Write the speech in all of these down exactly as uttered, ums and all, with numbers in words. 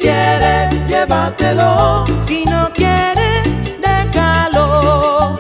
quieres, llévatelo. Si no quieres, déjalo.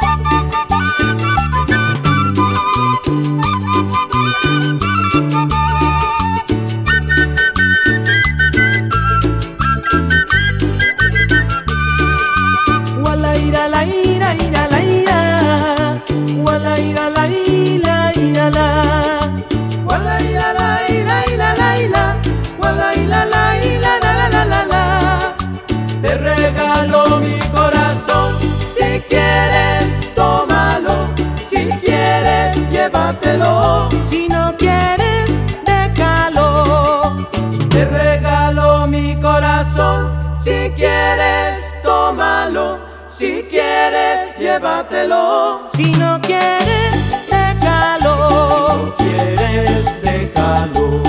Wala ira la ira ira la ira. Wala ira la ira ira la. Wala ila la ila ila la ila. Wala ila la ila la la la la la. Te regalo mi corazón. Si quieres, tómalo. Si quieres, llévatelo. Si no quieres, déjalo. Te regalo mi corazón. Si quieres, tómalo. Si quieres, llévatelo. Si no quieres, déjalo. Si no quieres, déjalo.